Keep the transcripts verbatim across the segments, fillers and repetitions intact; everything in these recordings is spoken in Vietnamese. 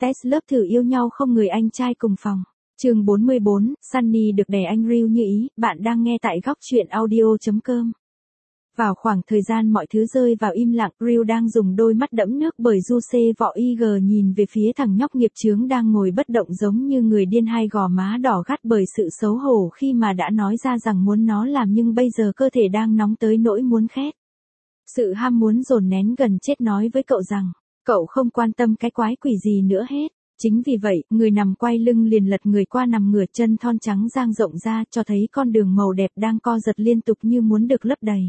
test lớp thử yêu nhau không người anh trai cùng phòng. Chương bốn mươi bốn, Sunny được đè anh Ryu như ý, bạn đang nghe tại góc truyện audio chấm com. Vào khoảng thời gian mọi thứ rơi vào im lặng, Ryu đang dùng đôi mắt đẫm nước bởi juice vỏ i giê nhìn về phía thằng nhóc nghiệp chướng đang ngồi bất động giống như người điên, hai gò má đỏ gắt bởi sự xấu hổ khi mà đã nói ra rằng muốn nó làm nhưng bây giờ cơ thể đang nóng tới nỗi muốn khét. Sự ham muốn dồn nén gần chết nói với cậu rằng, cậu không quan tâm cái quái quỷ gì nữa hết. Chính vì vậy, người nằm quay lưng liền lật người qua nằm ngửa, chân thon trắng dang rộng ra cho thấy con đường màu đẹp đang co giật liên tục như muốn được lấp đầy.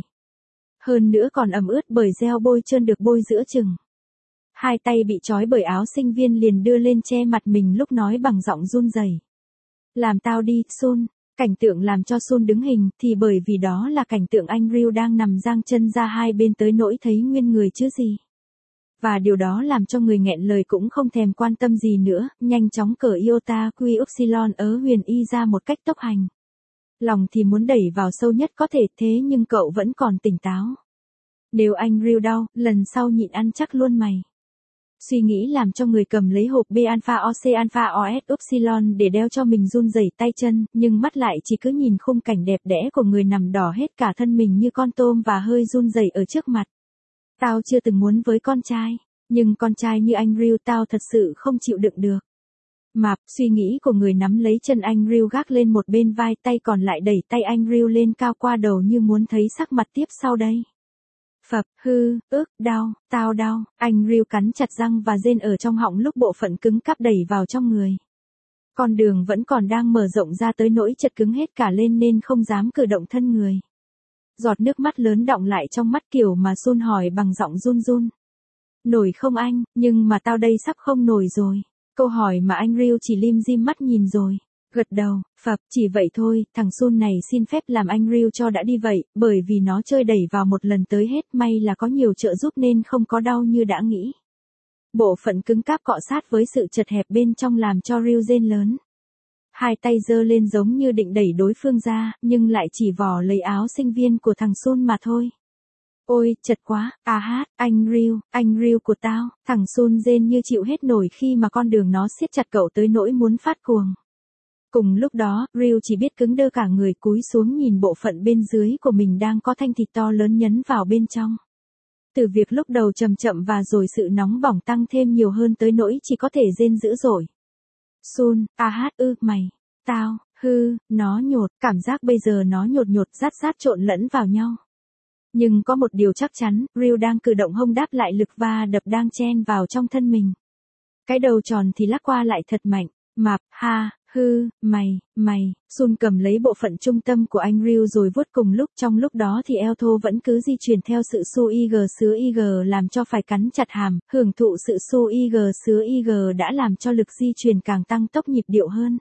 Hơn nữa còn ẩm ướt bởi gel bôi trơn được bôi giữa chừng. Hai tay bị trói bởi áo sinh viên liền đưa lên che mặt mình lúc nói bằng giọng run rẩy. Làm tao đi, Sun. Cảnh tượng làm cho Sun đứng hình thì bởi vì đó là cảnh tượng anh Ryu đang nằm giang chân ra hai bên tới nỗi thấy nguyên người chứ gì. Và điều đó làm cho người nghẹn lời cũng không thèm quan tâm gì nữa, nhanh chóng cởi iota quy upsilon ớ huyền y ra một cách tốc hành. Lòng thì muốn đẩy vào sâu nhất có thể, thế nhưng cậu vẫn còn tỉnh táo. Nếu anh Ryu đau, lần sau nhịn ăn chắc luôn mày. Suy nghĩ làm cho người cầm lấy hộp B alpha O C alpha O S upsilon để đeo cho mình run rẩy tay chân, nhưng mắt lại chỉ cứ nhìn khung cảnh đẹp đẽ của người nằm đỏ hết cả thân mình như con tôm và hơi run rẩy ở trước mặt. Tao chưa từng muốn với con trai, nhưng con trai như anh Ryu tao thật sự không chịu đựng được. Mạp, suy nghĩ của người nắm lấy chân anh Ryu gác lên một bên vai, tay còn lại đẩy tay anh Ryu lên cao qua đầu như muốn thấy sắc mặt tiếp sau đây. Phập, hư, ức, đau, tao đau, anh Ryu cắn chặt răng và rên ở trong họng lúc bộ phận cứng cáp đẩy vào trong người. Con đường vẫn còn đang mở rộng ra tới nỗi chật cứng hết cả lên nên không dám cử động thân người. Giọt nước mắt lớn đọng lại trong mắt kiểu mà Sun hỏi bằng giọng run run. Nổi không anh, nhưng mà tao đây sắp không nổi rồi. Câu hỏi mà anh Ryu chỉ lim dim mắt nhìn rồi. Gật đầu, phập, chỉ vậy thôi, thằng Sun này xin phép làm anh Ryu cho đã đi vậy, bởi vì nó chơi đẩy vào một lần tới hết, may là có nhiều trợ giúp nên không có đau như đã nghĩ. Bộ phận cứng cáp cọ sát với sự chật hẹp bên trong làm cho Ryu rên lớn. Hai tay giơ lên giống như định đẩy đối phương ra, nhưng lại chỉ vò lấy áo sinh viên của thằng Sun mà thôi. Ôi, chật quá, à hát, anh Ryu, anh Ryu của tao, thằng Sun rên như chịu hết nổi khi mà con đường nó siết chặt cậu tới nỗi muốn phát cuồng. Cùng lúc đó, Ryu chỉ biết cứng đơ cả người cúi xuống nhìn bộ phận bên dưới của mình đang có thanh thịt to lớn nhấn vào bên trong. Từ việc lúc đầu chậm chậm và rồi sự nóng bỏng tăng thêm nhiều hơn tới nỗi chỉ có thể rên dữ dội. Sun, a hát ư, mày, tao, hư, nó nhột, cảm giác bây giờ nó nhột nhột rát rát trộn lẫn vào nhau. Nhưng có một điều chắc chắn, Ryu đang cử động hông đáp lại lực va đập đang chen vào trong thân mình. Cái đầu tròn thì lắc qua lại thật mạnh, mạp, ha, hư, mày, mày, Sun cầm lấy bộ phận trung tâm của anh Ryu rồi vuốt cùng lúc, trong lúc đó thì eo thô vẫn cứ di chuyển theo sự su ig sứa ig làm cho phải cắn chặt hàm, hưởng thụ sự su ig sứa ig đã làm cho lực di chuyển càng tăng tốc nhịp điệu hơn.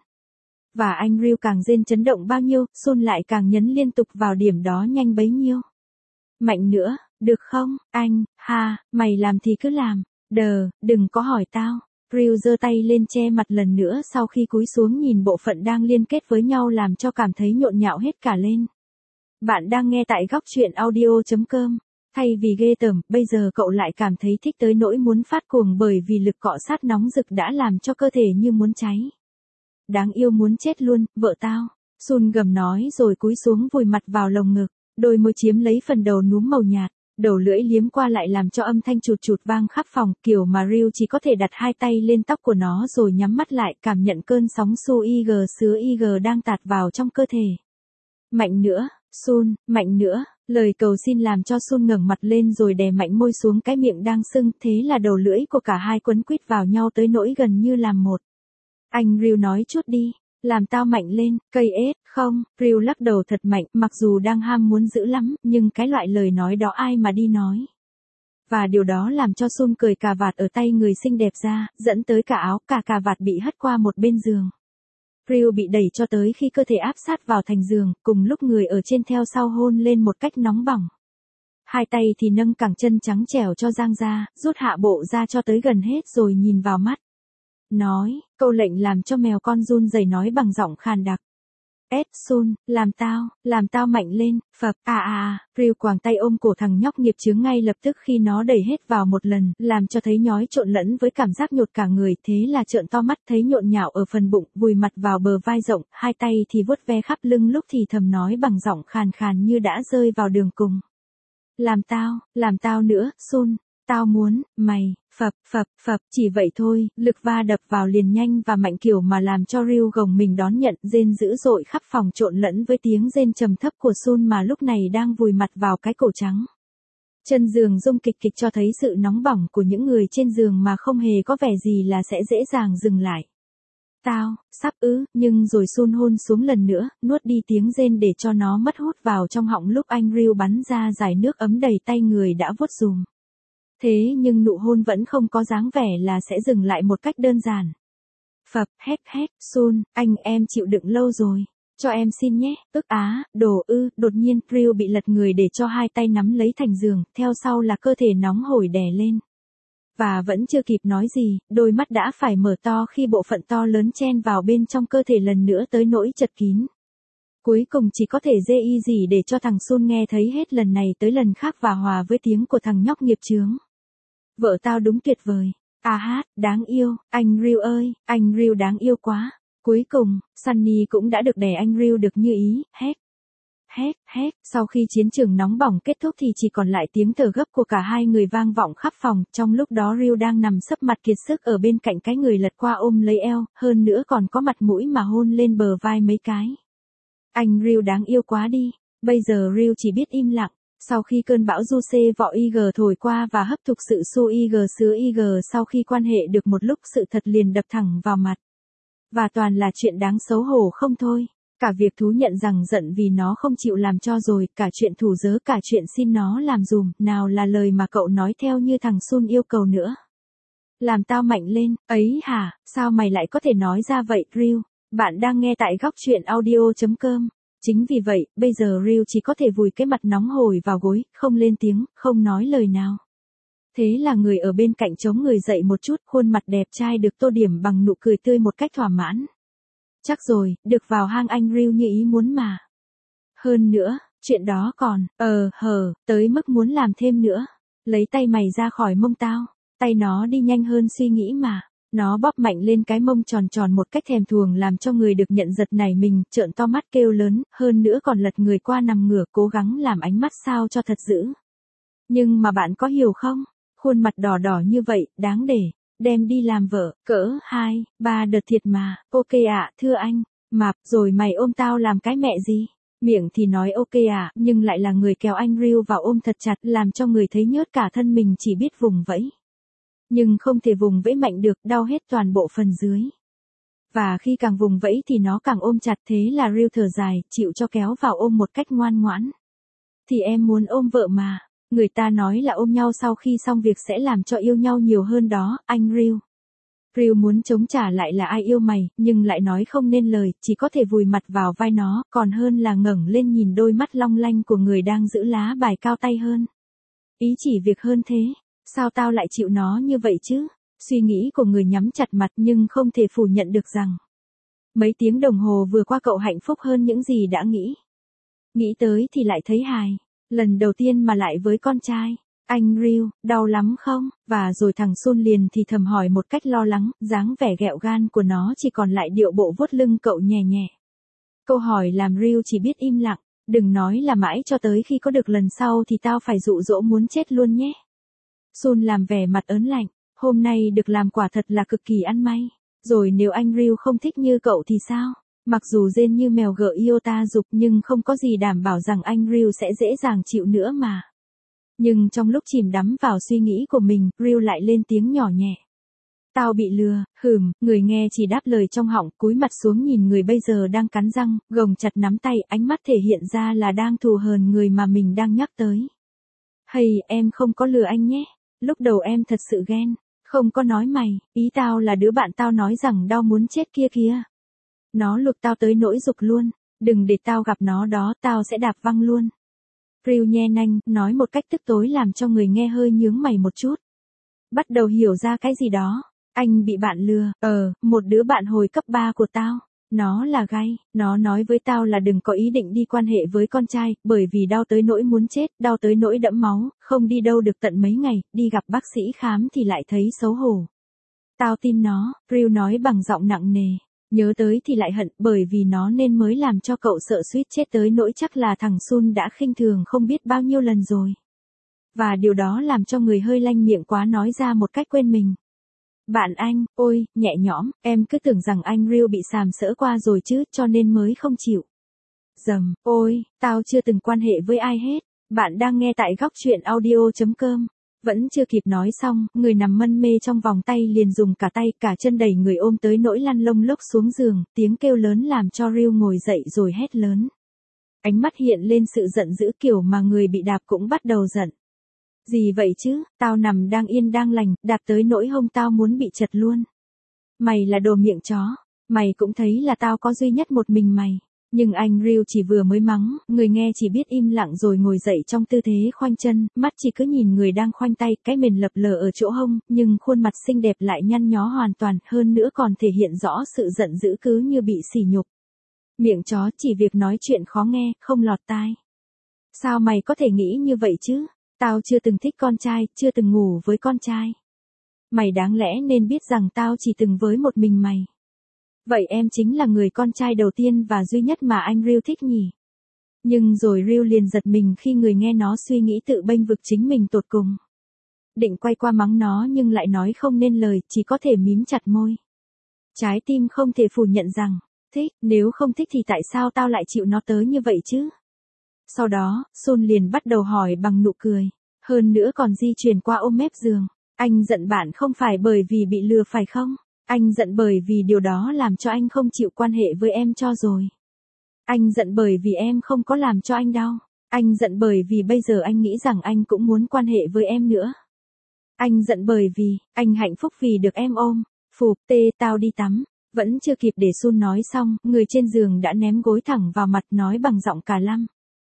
Và anh Ryu càng rên chấn động bao nhiêu, Sun lại càng nhấn liên tục vào điểm đó nhanh bấy nhiêu. Mạnh nữa, được không, anh, ha, mày làm thì cứ làm, đờ, đừng có hỏi tao. Ryu giơ tay lên che mặt lần nữa sau khi cúi xuống nhìn bộ phận đang liên kết với nhau làm cho cảm thấy nhộn nhạo hết cả lên. Bạn đang nghe tại góc truyện audio chấm com. Thay vì ghê tởm, bây giờ cậu lại cảm thấy thích tới nỗi muốn phát cuồng bởi vì lực cọ sát nóng rực đã làm cho cơ thể như muốn cháy. Đáng yêu muốn chết luôn, vợ tao. Sun gầm nói rồi cúi xuống vùi mặt vào lồng ngực, đôi môi chiếm lấy phần đầu núm màu nhạt. Đầu lưỡi liếm qua lại làm cho âm thanh chụt chụt vang khắp phòng, kiểu mà Ryu chỉ có thể đặt hai tay lên tóc của nó rồi nhắm mắt lại cảm nhận cơn sóng su ig sứa ig đang tạt vào trong cơ thể. Mạnh nữa, Sun, mạnh nữa, lời cầu xin làm cho Sun ngẩng mặt lên rồi đè mạnh môi xuống cái miệng đang sưng, thế là đầu lưỡi của cả hai quấn quýt vào nhau tới nỗi gần như làm một. Anh Ryu nói chút đi. Làm tao mạnh lên, cây ết, không, Ryu lắc đầu thật mạnh, mặc dù đang ham muốn dữ lắm, nhưng cái loại lời nói đó ai mà đi nói. Và điều đó làm cho Sun cười cà vạt ở tay người xinh đẹp ra, dẫn tới cả áo, cả cà vạt bị hất qua một bên giường. Ryu bị đẩy cho tới khi cơ thể áp sát vào thành giường, cùng lúc người ở trên theo sau hôn lên một cách nóng bỏng. Hai tay thì nâng cẳng chân trắng trẻo cho dang ra, rút hạ bộ ra cho tới gần hết rồi nhìn vào mắt. Nói, câu lệnh làm cho mèo con run rẩy nói bằng giọng khàn đặc. S Sun, làm tao, làm tao mạnh lên, phập, à à à, Ryu quàng tay ôm cổ thằng nhóc nghiệp chướng ngay lập tức khi nó đẩy hết vào một lần, làm cho thấy nhói trộn lẫn với cảm giác nhột cả người, thế là trợn to mắt thấy nhộn nhạo ở phần bụng, vùi mặt vào bờ vai rộng, hai tay thì vuốt ve khắp lưng lúc thì thầm nói bằng giọng khàn khàn như đã rơi vào đường cùng. Làm tao, làm tao nữa, Sun. Tao muốn, mày, phập, phập, phập, chỉ vậy thôi, lực va đập vào liền nhanh và mạnh kiểu mà làm cho Ryu gồng mình đón nhận, rên dữ dội khắp phòng trộn lẫn với tiếng rên trầm thấp của Sun mà lúc này đang vùi mặt vào cái cổ trắng. Chân giường rung kịch kịch cho thấy sự nóng bỏng của những người trên giường mà không hề có vẻ gì là sẽ dễ dàng dừng lại. Tao, sắp ứ, nhưng rồi Sun hôn xuống lần nữa, nuốt đi tiếng rên để cho nó mất hút vào trong họng lúc anh Ryu bắn ra dải nước ấm đầy tay người đã vuốt dùm. Thế nhưng nụ hôn vẫn không có dáng vẻ là sẽ dừng lại một cách đơn giản. Phập, hét hét, Sun, anh em chịu đựng lâu rồi. Cho em xin nhé, ức á, đồ ư, đột nhiên Ryu bị lật người để cho hai tay nắm lấy thành giường, theo sau là cơ thể nóng hổi đè lên. Và vẫn chưa kịp nói gì, đôi mắt đã phải mở to khi bộ phận to lớn chen vào bên trong cơ thể lần nữa tới nỗi chật kín. Cuối cùng chỉ có thể dê y gì để cho thằng Sun nghe thấy hết lần này tới lần khác và hòa với tiếng của thằng nhóc nghiệp chướng. Vợ tao đúng tuyệt vời. À hát, đáng yêu, anh Ryu ơi, anh Ryu đáng yêu quá. Cuối cùng, Sunny cũng đã được đè anh Ryu được như ý, hét. Hét, hét, sau khi chiến trường nóng bỏng kết thúc thì chỉ còn lại tiếng thở gấp của cả hai người vang vọng khắp phòng, trong lúc đó Ryu đang nằm sấp mặt kiệt sức ở bên cạnh cái người lật qua ôm lấy eo, hơn nữa còn có mặt mũi mà hôn lên bờ vai mấy cái. Anh Ryu đáng yêu quá đi, bây giờ Ryu chỉ biết im lặng. Sau khi cơn bão Juice vọ i giê thổi qua và hấp thụ sự su i giê sứa i giê sau khi quan hệ được một lúc sự thật liền đập thẳng vào mặt. Và toàn là chuyện đáng xấu hổ không thôi. Cả việc thú nhận rằng giận vì nó không chịu làm cho rồi, cả chuyện thủ dớ, cả chuyện xin nó làm dùm, nào là lời mà cậu nói theo như thằng Sun yêu cầu nữa. Làm tao mạnh lên, ấy hả, sao mày lại có thể nói ra vậy, Ryu? Bạn đang nghe tại góc truyện audio chấm com. Chính vì vậy, bây giờ Ryu chỉ có thể vùi cái mặt nóng hổi vào gối, không lên tiếng, không nói lời nào. Thế là người ở bên cạnh chống người dậy một chút, khuôn mặt đẹp trai được tô điểm bằng nụ cười tươi một cách thỏa mãn. Chắc rồi, được vào hang anh Ryu như ý muốn mà. Hơn nữa, chuyện đó còn, ờ, hờ, tới mức muốn làm thêm nữa. Lấy tay mày ra khỏi mông tao, tay nó đi nhanh hơn suy nghĩ mà. Nó bóp mạnh lên cái mông tròn tròn một cách thèm thuồng làm cho người được nhận giật nảy mình, trợn to mắt kêu lớn, hơn nữa còn lật người qua nằm ngửa cố gắng làm ánh mắt sao cho thật dữ. Nhưng mà bạn có hiểu không? Khuôn mặt đỏ đỏ như vậy, đáng để đem đi làm vợ, cỡ hai, ba đợt thiệt mà, ok ạ, thưa anh, mạp, rồi mày ôm tao làm cái mẹ gì? Miệng thì nói ok ạ, nhưng lại là người kéo anh Ryu vào ôm thật chặt, làm cho người thấy nhớt cả thân mình chỉ biết vùng vẫy. Nhưng không thể vùng vẫy mạnh được, đau hết toàn bộ phần dưới. Và khi càng vùng vẫy thì nó càng ôm chặt, thế là Ryu thở dài, chịu cho kéo vào ôm một cách ngoan ngoãn. Thì em muốn ôm vợ mà. Người ta nói là ôm nhau sau khi xong việc sẽ làm cho yêu nhau nhiều hơn đó, anh Ryu. Ryu muốn chống trả lại là ai yêu mày, nhưng lại nói không nên lời, chỉ có thể vùi mặt vào vai nó, còn hơn là ngẩng lên nhìn đôi mắt long lanh của người đang giữ lá bài cao tay hơn. Ý chỉ việc hơn thế, sao tao lại chịu nó như vậy chứ? Suy nghĩ của người nhắm chặt mặt nhưng không thể phủ nhận được rằng mấy tiếng đồng hồ vừa qua cậu hạnh phúc hơn những gì đã nghĩ. Nghĩ tới thì lại thấy hài. Lần đầu tiên mà lại với con trai. Anh Ryu, đau lắm không? Và rồi thằng Sun liền thì thầm hỏi một cách lo lắng, dáng vẻ ghẹo gan của nó chỉ còn lại điệu bộ vuốt lưng cậu nhẹ nhẹ. Câu hỏi làm Ryu chỉ biết im lặng, đừng nói là mãi cho tới khi có được lần sau thì tao phải dụ dỗ muốn chết luôn nhé. Sun làm vẻ mặt ớn lạnh, hôm nay được làm quả thật là cực kỳ ăn may. Rồi nếu anh Ryu không thích như cậu thì sao? Mặc dù rên như mèo gợ Iota dục nhưng không có gì đảm bảo rằng anh Ryu sẽ dễ dàng chịu nữa mà. Nhưng trong lúc chìm đắm vào suy nghĩ của mình, Ryu lại lên tiếng nhỏ nhẹ. Tao bị lừa, hừm, người nghe chỉ đáp lời trong họng, cúi mặt xuống nhìn người bây giờ đang cắn răng, gồng chặt nắm tay, ánh mắt thể hiện ra là đang thù hờn người mà mình đang nhắc tới. Hay, em không có lừa anh nhé, lúc đầu em thật sự ghen, không có nói mày, ý tao là đứa bạn tao nói rằng đau muốn chết kia kìa. Nó lục tao tới nỗi dục luôn, đừng để tao gặp nó đó, tao sẽ đạp văng luôn. Ryu nhe nanh, nói một cách tức tối làm cho người nghe hơi nhướng mày một chút. Bắt đầu hiểu ra cái gì đó, anh bị bạn lừa, ờ, một đứa bạn hồi cấp ba của tao. Nó là gay, nó nói với tao là đừng có ý định đi quan hệ với con trai, bởi vì đau tới nỗi muốn chết, đau tới nỗi đẫm máu, không đi đâu được tận mấy ngày, đi gặp bác sĩ khám thì lại thấy xấu hổ. Tao tin nó, Ryu nói bằng giọng nặng nề. Nhớ tới thì lại hận, bởi vì nó nên mới làm cho cậu sợ suýt chết tới nỗi chắc là thằng Sun đã khinh thường không biết bao nhiêu lần rồi. Và điều đó làm cho người hơi lanh miệng quá nói ra một cách quên mình. Bạn anh, ôi, nhẹ nhõm, em cứ tưởng rằng anh Ryu bị sàm sỡ qua rồi chứ, cho nên mới không chịu. Dầm, ôi, tao chưa từng quan hệ với ai hết. Bạn đang nghe tại góc chuyện audio chấm com. Vẫn chưa kịp nói xong, người nằm mân mê trong vòng tay liền dùng cả tay cả chân đẩy người ôm tới nỗi lăn lông lốc xuống giường, tiếng kêu lớn làm cho Ryu ngồi dậy rồi hét lớn. Ánh mắt hiện lên sự giận dữ kiểu mà người bị đạp cũng bắt đầu giận. Gì vậy chứ, tao nằm đang yên đang lành, đạp tới nỗi hông tao muốn bị chật luôn. Mày là đồ miệng chó, mày cũng thấy là tao có duy nhất một mình mày. Nhưng anh Ryu chỉ vừa mới mắng, người nghe chỉ biết im lặng rồi ngồi dậy trong tư thế khoanh chân, mắt chỉ cứ nhìn người đang khoanh tay, cái mền lập lờ ở chỗ hông, nhưng khuôn mặt xinh đẹp lại nhăn nhó hoàn toàn, hơn nữa còn thể hiện rõ sự giận dữ cứ như bị sỉ nhục. Miệng chó chỉ việc nói chuyện khó nghe, không lọt tai. Sao mày có thể nghĩ như vậy chứ? Tao chưa từng thích con trai, chưa từng ngủ với con trai. Mày đáng lẽ nên biết rằng tao chỉ từng với một mình mày. Vậy em chính là người con trai đầu tiên và duy nhất mà anh Ryu thích nhỉ? Nhưng rồi Ryu liền giật mình khi người nghe nó suy nghĩ tự bênh vực chính mình tột cùng. Định quay qua mắng nó nhưng lại nói không nên lời, chỉ có thể mím chặt môi. Trái tim không thể phủ nhận rằng, thích, nếu không thích thì tại sao tao lại chịu nó tới như vậy chứ? Sau đó, Sun liền bắt đầu hỏi bằng nụ cười. Hơn nữa còn di chuyển qua ôm mép giường. Anh giận bạn không phải bởi vì bị lừa phải không? Anh giận bởi vì điều đó làm cho anh không chịu quan hệ với em cho rồi. Anh giận bởi vì em không có làm cho anh đau. Anh giận bởi vì bây giờ anh nghĩ rằng anh cũng muốn quan hệ với em nữa. Anh giận bởi vì, anh hạnh phúc vì được em ôm. Phụp, tê, tao đi tắm. Vẫn chưa kịp để Sun nói xong, người trên giường đã ném gối thẳng vào mặt nói bằng giọng cả lăm.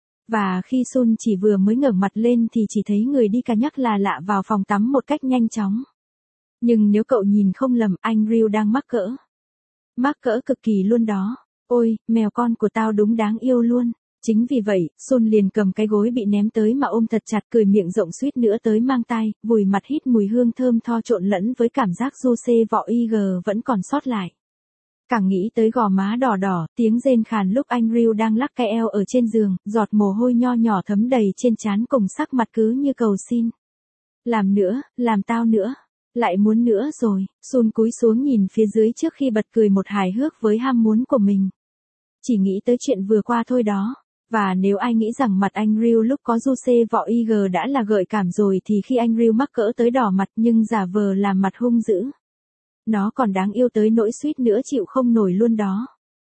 Và khi Sun chỉ vừa mới ngẩng mặt lên thì chỉ thấy người đi cà nhắc là lạ vào phòng tắm một cách nhanh chóng. Nhưng nếu cậu nhìn không lầm, anh Ryu đang mắc cỡ. Mắc cỡ cực kỳ luôn đó. Ôi, mèo con của tao đúng đáng yêu luôn. Chính vì vậy, Sun liền cầm cái gối bị ném tới mà ôm thật chặt, cười miệng rộng suýt nữa tới mang tai, vùi mặt hít mùi hương thơm tho trộn lẫn với cảm giác du xê vọ y gờ vẫn còn sót lại. Càng nghĩ tới gò má đỏ đỏ, tiếng rên khàn lúc anh Ryu đang lắc cái eo ở trên giường, giọt mồ hôi nho nhỏ thấm đầy trên trán cùng sắc mặt cứ như cầu xin. Làm nữa, làm tao nữa. Lại muốn nữa rồi, Sun cúi xuống nhìn phía dưới trước khi bật cười một hài hước với ham muốn của mình. Chỉ nghĩ tới chuyện vừa qua thôi đó. Và nếu ai nghĩ rằng mặt anh Ryu lúc có du xê vọ y gờ đã là gợi cảm rồi thì khi anh Ryu mắc cỡ tới đỏ mặt nhưng giả vờ làm mặt hung dữ. Nó còn đáng yêu tới nỗi suýt nữa chịu không nổi luôn đó.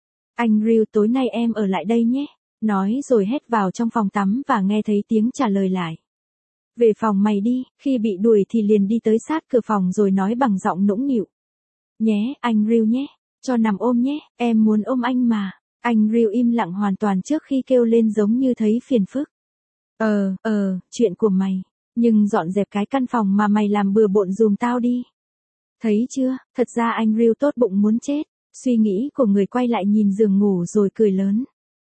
Anh Ryu tối nay em ở lại đây nhé. Nói rồi hét vào trong phòng tắm và nghe thấy tiếng trả lời lại. Về phòng mày đi, khi bị đuổi thì liền đi tới sát cửa phòng rồi nói bằng giọng nũng nịu. Nhé, anh Ryu nhé, cho nằm ôm nhé, em muốn ôm anh mà. Anh Ryu im lặng hoàn toàn trước khi kêu lên giống như thấy phiền phức. Ờ, ờ, chuyện của mày, nhưng dọn dẹp cái căn phòng mà mày làm bừa bộn giùm tao đi. Thấy chưa, thật ra anh Ryu tốt bụng muốn chết, suy nghĩ của người quay lại nhìn giường ngủ rồi cười lớn.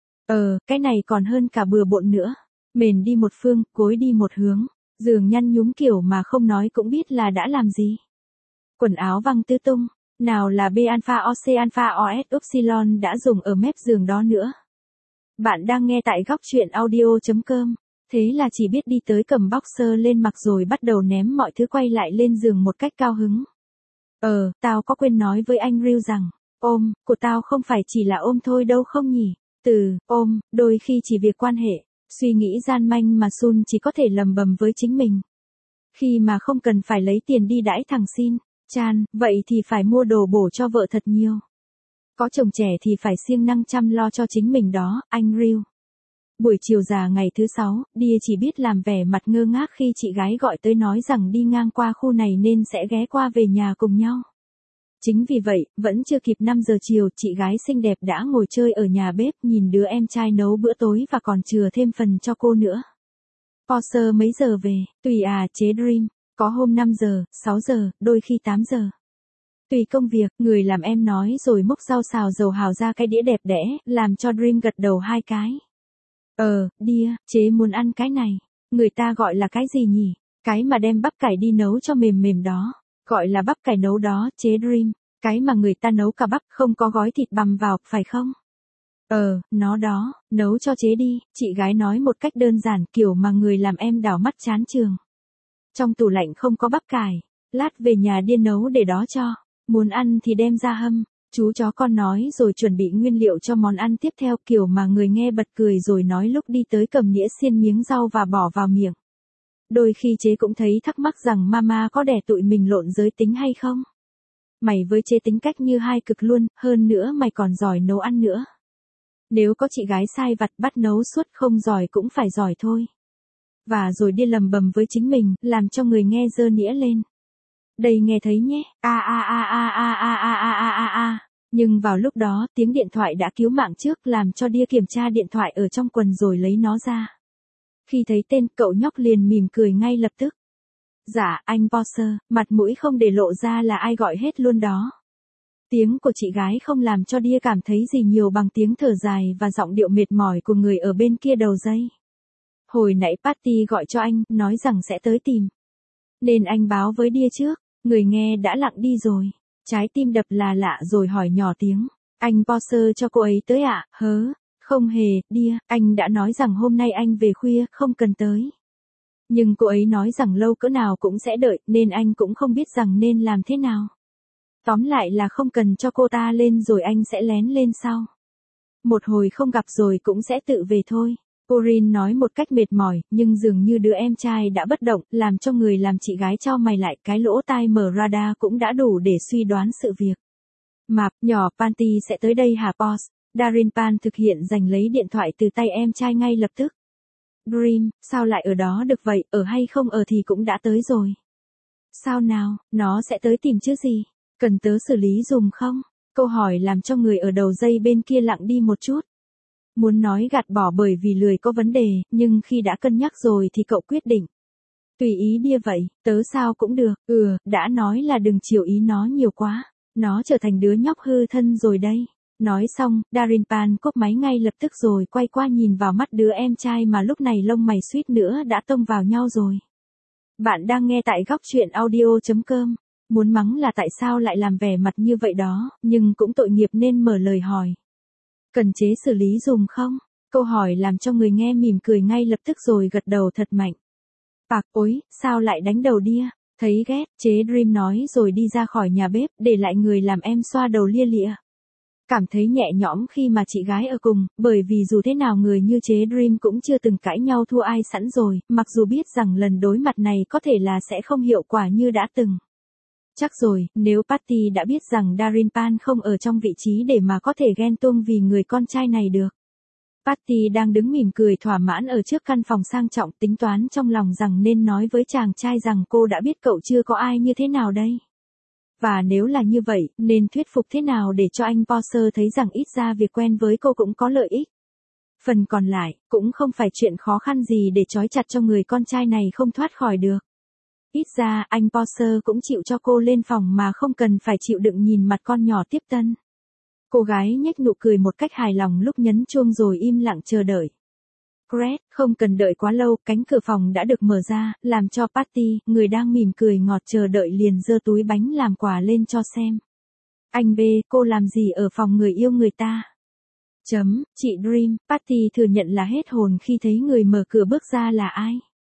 Ờ, cái này còn hơn cả bừa bộn nữa. Mền đi một phương, gối đi một hướng, giường nhăn nhúm kiểu mà không nói cũng biết là đã làm gì. Quần áo văng tứ tung, nào là B alpha O C alpha O S Upsilon đã dùng ở mép giường đó nữa. Bạn đang nghe tại góc chuyện audio chấm com. Thế là chỉ biết đi tới cầm boxer lên mặc rồi bắt đầu ném mọi thứ quay lại lên giường một cách cao hứng. Ờ, tao có quên nói với anh Ryu rằng, ôm, của tao không phải chỉ là ôm thôi đâu không nhỉ? Từ, ôm, đôi khi chỉ việc quan hệ, suy nghĩ gian manh mà Sun chỉ có thể lầm bầm với chính mình. Khi mà không cần phải lấy tiền đi đãi thằng Shin, Chan, vậy thì phải mua đồ bổ cho vợ thật nhiều. Có chồng trẻ thì phải siêng năng chăm lo cho chính mình đó, anh Ryu. Buổi chiều già ngày thứ sáu, Dia chỉ biết làm vẻ mặt ngơ ngác khi chị gái gọi tới nói rằng đi ngang qua khu này nên sẽ ghé qua về nhà cùng nhau. Chính vì vậy, vẫn chưa kịp năm giờ chiều, chị gái xinh đẹp đã ngồi chơi ở nhà bếp nhìn đứa em trai nấu bữa tối và còn chừa thêm phần cho cô nữa. Porsche mấy giờ về, tùy à chế Dream, có hôm năm giờ, sáu giờ, đôi khi tám giờ. Tùy công việc, người làm em nói rồi múc rau xào dầu hào ra cái đĩa đẹp đẽ, làm cho Dream gật đầu hai cái. Ờ, dear, chế muốn ăn cái này. Người ta gọi là cái gì nhỉ? Cái mà đem bắp cải đi nấu cho mềm mềm đó. Gọi là bắp cải nấu đó, chế Dream. Cái mà người ta nấu cả bắp không có gói thịt bằm vào, phải không? Ờ, nó đó, nấu cho chế đi, chị gái nói một cách đơn giản kiểu mà người làm em đảo mắt chán trường. Trong tủ lạnh không có bắp cải, lát về nhà điên nấu để đó cho, muốn ăn thì đem ra hâm. Chú chó con nói rồi chuẩn bị nguyên liệu cho món ăn tiếp theo kiểu mà người nghe bật cười rồi nói lúc đi tới cầm đĩa xiên miếng rau và bỏ vào miệng. Đôi khi chế cũng thấy thắc mắc rằng mama có đẻ tụi mình lộn giới tính hay không? Mày với chế tính cách như hai cực luôn, hơn nữa mày còn giỏi nấu ăn nữa. Nếu có chị gái sai vặt bắt nấu suốt không giỏi cũng phải giỏi thôi. Và rồi đi lầm bầm với chính mình, làm cho người nghe giơ nĩa lên. Đây nghe thấy nhé, a a a a a a a a a a a. Nhưng vào lúc đó tiếng điện thoại đã cứu mạng trước làm cho Đia kiểm tra điện thoại ở trong quần rồi lấy nó ra. Khi thấy tên cậu nhóc liền mỉm cười ngay lập tức. Dạ anh Boss, mặt mũi không để lộ ra là ai gọi hết luôn đó. Tiếng của chị gái không làm cho Đia cảm thấy gì nhiều bằng tiếng thở dài và giọng điệu mệt mỏi của người ở bên kia đầu dây. Hồi nãy Patty gọi cho anh, nói rằng sẽ tới tìm. Nên anh báo với Đia trước, người nghe đã lặng đi rồi. Trái tim đập là lạ rồi hỏi nhỏ tiếng. Anh Boss cho cô ấy tới ạ, à? Hớ, không hề, Đia, anh đã nói rằng hôm nay anh về khuya, không cần tới. Nhưng cô ấy nói rằng lâu cỡ nào cũng sẽ đợi, nên anh cũng không biết rằng nên làm thế nào. Tóm lại là không cần cho cô ta lên rồi anh sẽ lén lên sau. Một hồi không gặp rồi cũng sẽ tự về thôi. Corinne nói một cách mệt mỏi, nhưng dường như đứa em trai đã bất động, làm cho người làm chị gái cho mày lại cái lỗ tai mở radar cũng đã đủ để suy đoán sự việc. Mạp, nhỏ Panty sẽ tới đây hả boss? Darin Pan thực hiện giành lấy điện thoại từ tay em trai ngay lập tức. Dream, sao lại ở đó được vậy, ở hay không ở thì cũng đã tới rồi. Sao nào, nó sẽ tới tìm chứ gì? Cần tớ xử lý dùm không? Câu hỏi làm cho người ở đầu dây bên kia lặng đi một chút. Muốn nói gạt bỏ bởi vì lười có vấn đề, nhưng khi đã cân nhắc rồi thì cậu quyết định. Tùy ý Đia vậy, tớ sao cũng được, ừ, đã nói là đừng chiều ý nó nhiều quá. Nó trở thành đứa nhóc hư thân rồi đây. Nói xong, Darin Pan cốp máy ngay lập tức rồi quay qua nhìn vào mắt đứa em trai mà lúc này lông mày suýt nữa đã tông vào nhau rồi. Bạn đang nghe tại góc truyện audio chấm com. Muốn mắng là tại sao lại làm vẻ mặt như vậy đó, nhưng cũng tội nghiệp nên mở lời hỏi. Cần chế xử lý dùm không? Câu hỏi làm cho người nghe mỉm cười ngay lập tức rồi gật đầu thật mạnh. Bạc, ối, sao lại đánh đầu Đia? Thấy ghét, chế Dream nói rồi đi ra khỏi nhà bếp, để lại người làm em xoa đầu lia lịa. Cảm thấy nhẹ nhõm khi mà chị gái ở cùng, bởi vì dù thế nào người như chế Dream cũng chưa từng cãi nhau thua ai sẵn rồi, mặc dù biết rằng lần đối mặt này có thể là sẽ không hiệu quả như đã từng. Chắc rồi, nếu Patty đã biết rằng Darin Pan không ở trong vị trí để mà có thể ghen tuông vì người con trai này được. Patty đang đứng mỉm cười thỏa mãn ở trước căn phòng sang trọng tính toán trong lòng rằng nên nói với chàng trai rằng cô đã biết cậu chưa có ai như thế nào đây. Và nếu là như vậy, nên thuyết phục thế nào để cho anh Boss thấy rằng ít ra việc quen với cô cũng có lợi ích. Phần còn lại, cũng không phải chuyện khó khăn gì để trói chặt cho người con trai này không thoát khỏi được. Ít ra anh Boss cũng chịu cho cô lên phòng mà không cần phải chịu đựng nhìn mặt con nhỏ tiếp tân. Cô gái nhếch nụ cười một cách hài lòng lúc nhấn chuông rồi im lặng chờ đợi. Gret, không cần đợi quá lâu, cánh cửa phòng đã được mở ra, làm cho Patty, người đang mỉm cười ngọt chờ đợi liền giơ túi bánh làm quà lên cho xem. Anh B, cô làm gì ở phòng người yêu người ta? Chấm, chị Dream, Patty thừa nhận là hết hồn khi thấy người mở cửa bước ra là ai.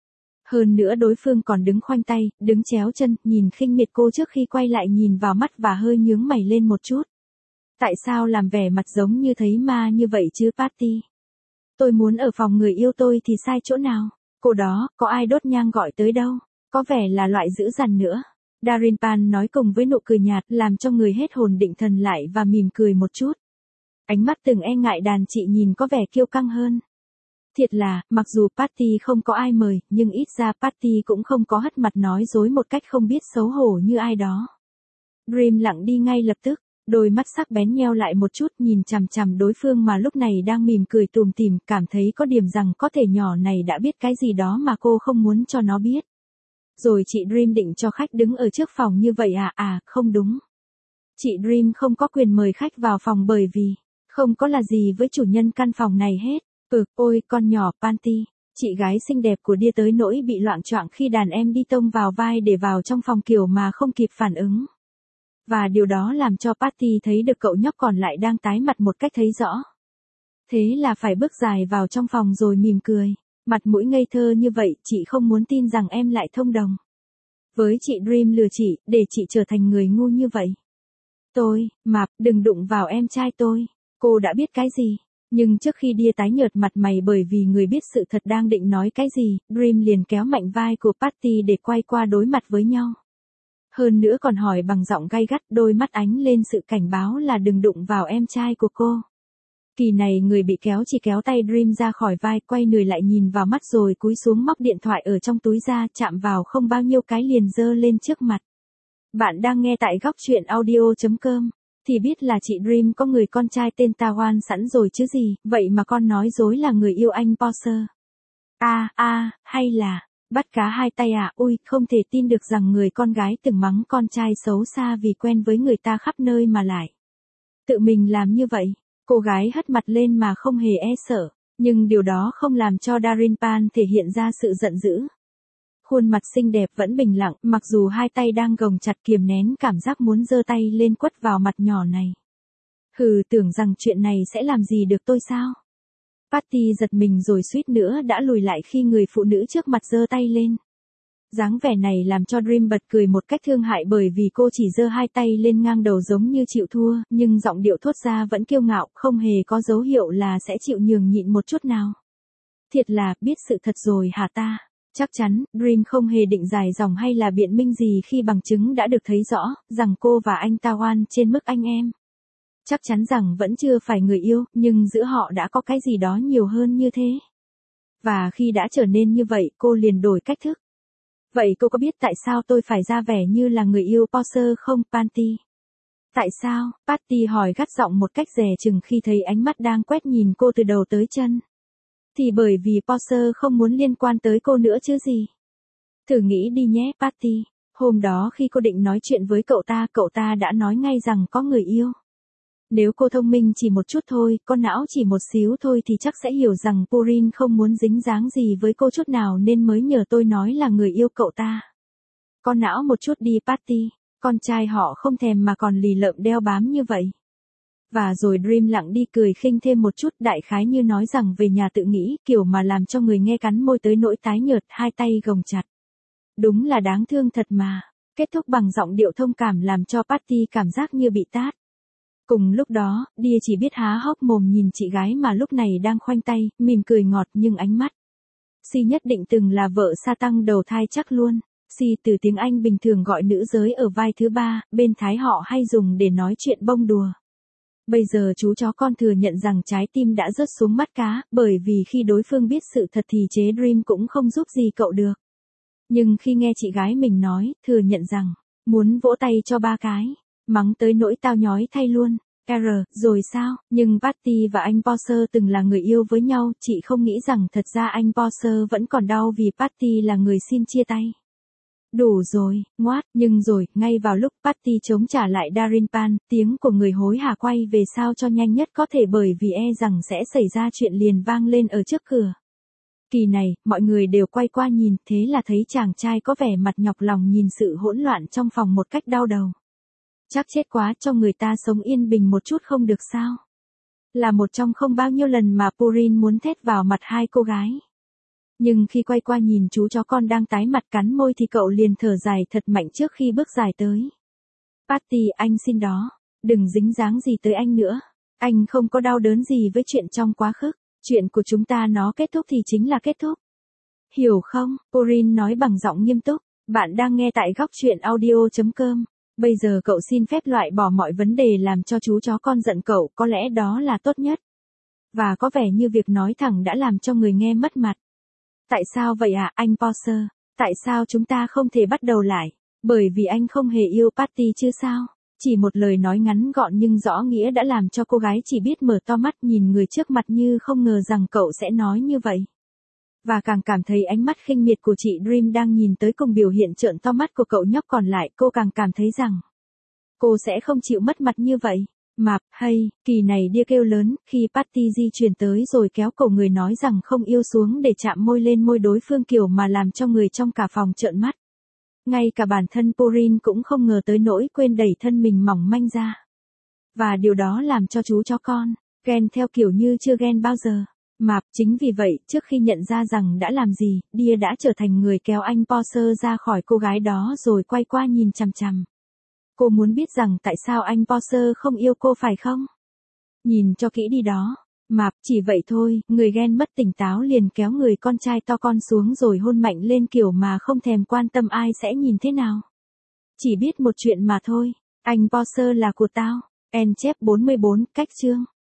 Hơn nữa đối phương còn đứng khoanh tay, đứng chéo chân, nhìn khinh miệt cô trước khi quay lại nhìn vào mắt và hơi nhướng mày lên một chút. Tại sao làm vẻ mặt giống như thấy ma như vậy chứ Patty? Tôi muốn ở phòng người yêu tôi thì sai chỗ nào? Cô đó, có ai đốt nhang gọi tới đâu? Có vẻ là loại dữ dằn nữa. Darin Pan nói cùng với nụ cười nhạt làm cho người hết hồn định thần lại và mỉm cười một chút. Ánh mắt từng e ngại đàn chị nhìn có vẻ kiêu căng hơn. Thiệt là, mặc dù Patty không có ai mời, nhưng ít ra Patty cũng không có hất mặt nói dối một cách không biết xấu hổ như ai đó. Dream lặng đi ngay lập tức, đôi mắt sắc bén nheo lại một chút nhìn chằm chằm đối phương mà lúc này đang mỉm cười tùm tìm, cảm thấy có điểm rằng có thể nhỏ này đã biết cái gì đó mà cô không muốn cho nó biết. Rồi chị Dream định cho khách đứng ở trước phòng như vậy à, à, không đúng. Chị Dream không có quyền mời khách vào phòng bởi vì không có là gì với chủ nhân căn phòng này hết. Ừ, ôi con nhỏ Panty, chị gái xinh đẹp của Dia tới nỗi bị loạng choạng khi đàn em đi tông vào vai để vào trong phòng kiểu mà không kịp phản ứng. Và điều đó làm cho Patty thấy được cậu nhóc còn lại đang tái mặt một cách thấy rõ. Thế là phải bước dài vào trong phòng rồi mỉm cười. Mặt mũi ngây thơ như vậy, chị không muốn tin rằng em lại thông đồng với chị Dream lừa chị, để chị trở thành người ngu như vậy. Tôi, Mạp, đừng đụng vào em trai tôi. Cô đã biết cái gì? Nhưng trước khi Dia tái nhợt mặt mày bởi vì người biết sự thật đang định nói cái gì, Dream liền kéo mạnh vai của Patty để quay qua đối mặt với nhau. Hơn nữa còn hỏi bằng giọng gay gắt, đôi mắt ánh lên sự cảnh báo là đừng đụng vào em trai của cô. Kỳ này người bị kéo chỉ kéo tay Dream ra khỏi vai, quay người lại nhìn vào mắt rồi cúi xuống móc điện thoại ở trong túi ra, chạm vào không bao nhiêu cái liền giơ lên trước mặt. Bạn đang nghe tại góc truyện audio chấm com. Thì biết là chị Dream có người con trai tên Tawan sẵn rồi chứ gì, vậy mà con nói dối là người yêu anh Porter. À, à, hay là, bắt cá hai tay à, ui, không thể tin được rằng người con gái từng mắng con trai xấu xa vì quen với người ta khắp nơi mà lại tự mình làm như vậy. Cô gái hất mặt lên mà không hề e sợ, nhưng điều đó không làm cho Darin Pan thể hiện ra sự giận dữ. Khuôn mặt xinh đẹp vẫn bình lặng, mặc dù hai tay đang gồng chặt kiềm nén cảm giác muốn giơ tay lên quất vào mặt nhỏ này. Hừ, tưởng rằng chuyện này sẽ làm gì được tôi sao? Patty giật mình rồi suýt nữa đã lùi lại khi người phụ nữ trước mặt giơ tay lên. Dáng vẻ này làm cho Dream bật cười một cách thương hại bởi vì cô chỉ giơ hai tay lên ngang đầu giống như chịu thua, nhưng giọng điệu thốt ra vẫn kiêu ngạo, không hề có dấu hiệu là sẽ chịu nhường nhịn một chút nào. Thiệt là, biết sự thật rồi hả ta? Chắc chắn, Dream không hề định dài dòng hay là biện minh gì khi bằng chứng đã được thấy rõ, rằng cô và anh Tawan trên mức anh em. Chắc chắn rằng vẫn chưa phải người yêu, nhưng giữa họ đã có cái gì đó nhiều hơn như thế. Và khi đã trở nên như vậy, cô liền đổi cách thức. Vậy cô có biết tại sao tôi phải ra vẻ như là người yêu Porter không, Panty? Tại sao? Patty hỏi gắt giọng một cách dè chừng khi thấy ánh mắt đang quét nhìn cô từ đầu tới chân. Thì bởi vì Porter không muốn liên quan tới cô nữa chứ gì. Thử nghĩ đi nhé, Patty. Hôm đó khi cô định nói chuyện với cậu ta, cậu ta đã nói ngay rằng có người yêu. Nếu cô thông minh chỉ một chút thôi, con não chỉ một xíu thôi thì chắc sẽ hiểu rằng Purin không muốn dính dáng gì với cô chút nào nên mới nhờ tôi nói là người yêu cậu ta. Con não một chút đi Patty, con trai họ không thèm mà còn lì lợm đeo bám như vậy. Và rồi Dream lặng đi cười khinh thêm một chút, đại khái như nói rằng về nhà tự nghĩ, kiểu mà làm cho người nghe cắn môi tới nỗi tái nhợt, hai tay gồng chặt. Đúng là đáng thương thật mà. Kết thúc bằng giọng điệu thông cảm làm cho Patty cảm giác như bị tát. Cùng lúc đó, Dia chỉ biết há hốc mồm nhìn chị gái mà lúc này đang khoanh tay, mỉm cười ngọt nhưng ánh mắt. Si nhất định từng là vợ sa tăng đầu thai chắc luôn. Si từ tiếng Anh bình thường gọi nữ giới ở vai thứ ba, bên Thái họ hay dùng để nói chuyện bông đùa. Bây giờ chú chó con thừa nhận rằng trái tim đã rớt xuống mắt cá, bởi vì khi đối phương biết sự thật thì chế Dream cũng không giúp gì cậu được. Nhưng khi nghe chị gái mình nói, thừa nhận rằng, muốn vỗ tay cho ba cái. Mắng tới nỗi tao nhói thay luôn. R, rồi sao? Nhưng Patty và anh Porter từng là người yêu với nhau, chị không nghĩ rằng thật ra anh Porter vẫn còn đau vì Patty là người xin chia tay. Đủ rồi, ngoát, nhưng rồi, ngay vào lúc Patty chống trả lại Darin Pan, tiếng của người hối hả quay về sao cho nhanh nhất có thể bởi vì e rằng sẽ xảy ra chuyện liền vang lên ở trước cửa. Kỳ này, mọi người đều quay qua nhìn, thế là thấy chàng trai có vẻ mặt nhọc lòng nhìn sự hỗn loạn trong phòng một cách đau đầu. Chắc chết quá, cho người ta sống yên bình một chút không được sao? Là một trong không bao nhiêu lần mà Purin muốn thét vào mặt hai cô gái. Nhưng khi quay qua nhìn chú chó con đang tái mặt cắn môi thì cậu liền thở dài thật mạnh trước khi bước dài tới. Patty, anh xin đó, đừng dính dáng gì tới anh nữa. Anh không có đau đớn gì với chuyện trong quá khứ. Chuyện của chúng ta nó kết thúc thì chính là kết thúc. Hiểu không? Purin nói bằng giọng nghiêm túc. Bạn đang nghe tại góc truyện audio chấm com. Bây giờ cậu xin phép loại bỏ mọi vấn đề làm cho chú chó con giận cậu, có lẽ đó là tốt nhất. Và có vẻ như việc nói thẳng đã làm cho người nghe mất mặt. Tại sao vậy ạ, à, anh Porter? Tại sao chúng ta không thể bắt đầu lại? Bởi vì anh không hề yêu Patty chứ sao? Chỉ một lời nói ngắn gọn nhưng rõ nghĩa đã làm cho cô gái chỉ biết mở to mắt nhìn người trước mặt như không ngờ rằng cậu sẽ nói như vậy. Và càng cảm thấy ánh mắt khinh miệt của chị Dream đang nhìn tới cùng biểu hiện trợn to mắt của cậu nhóc còn lại, cô càng cảm thấy rằng cô sẽ không chịu mất mặt như vậy. Mạp, hay, kỳ này Đia kêu lớn, khi Patty di chuyển tới rồi kéo cổ người nói rằng không yêu xuống để chạm môi lên môi đối phương kiểu mà làm cho người trong cả phòng trợn mắt. Ngay cả bản thân Porin cũng không ngờ tới nỗi quên đẩy thân mình mỏng manh ra. Và điều đó làm cho chú chó con ghen theo kiểu như chưa ghen bao giờ. Mạp, chính vì vậy, trước khi nhận ra rằng đã làm gì, Đia đã trở thành người kéo anh Porter ra khỏi cô gái đó rồi quay qua nhìn chằm chằm. Cô muốn biết rằng tại sao anh Porter không yêu cô phải không? Nhìn cho kỹ đi đó. Mạp, chỉ vậy thôi, người ghen mất tỉnh táo liền kéo người con trai to con xuống rồi hôn mạnh lên kiểu mà không thèm quan tâm ai sẽ nhìn thế nào. Chỉ biết một chuyện mà thôi, anh Porter là của tao. En chép bốn mươi bốn, cách chương.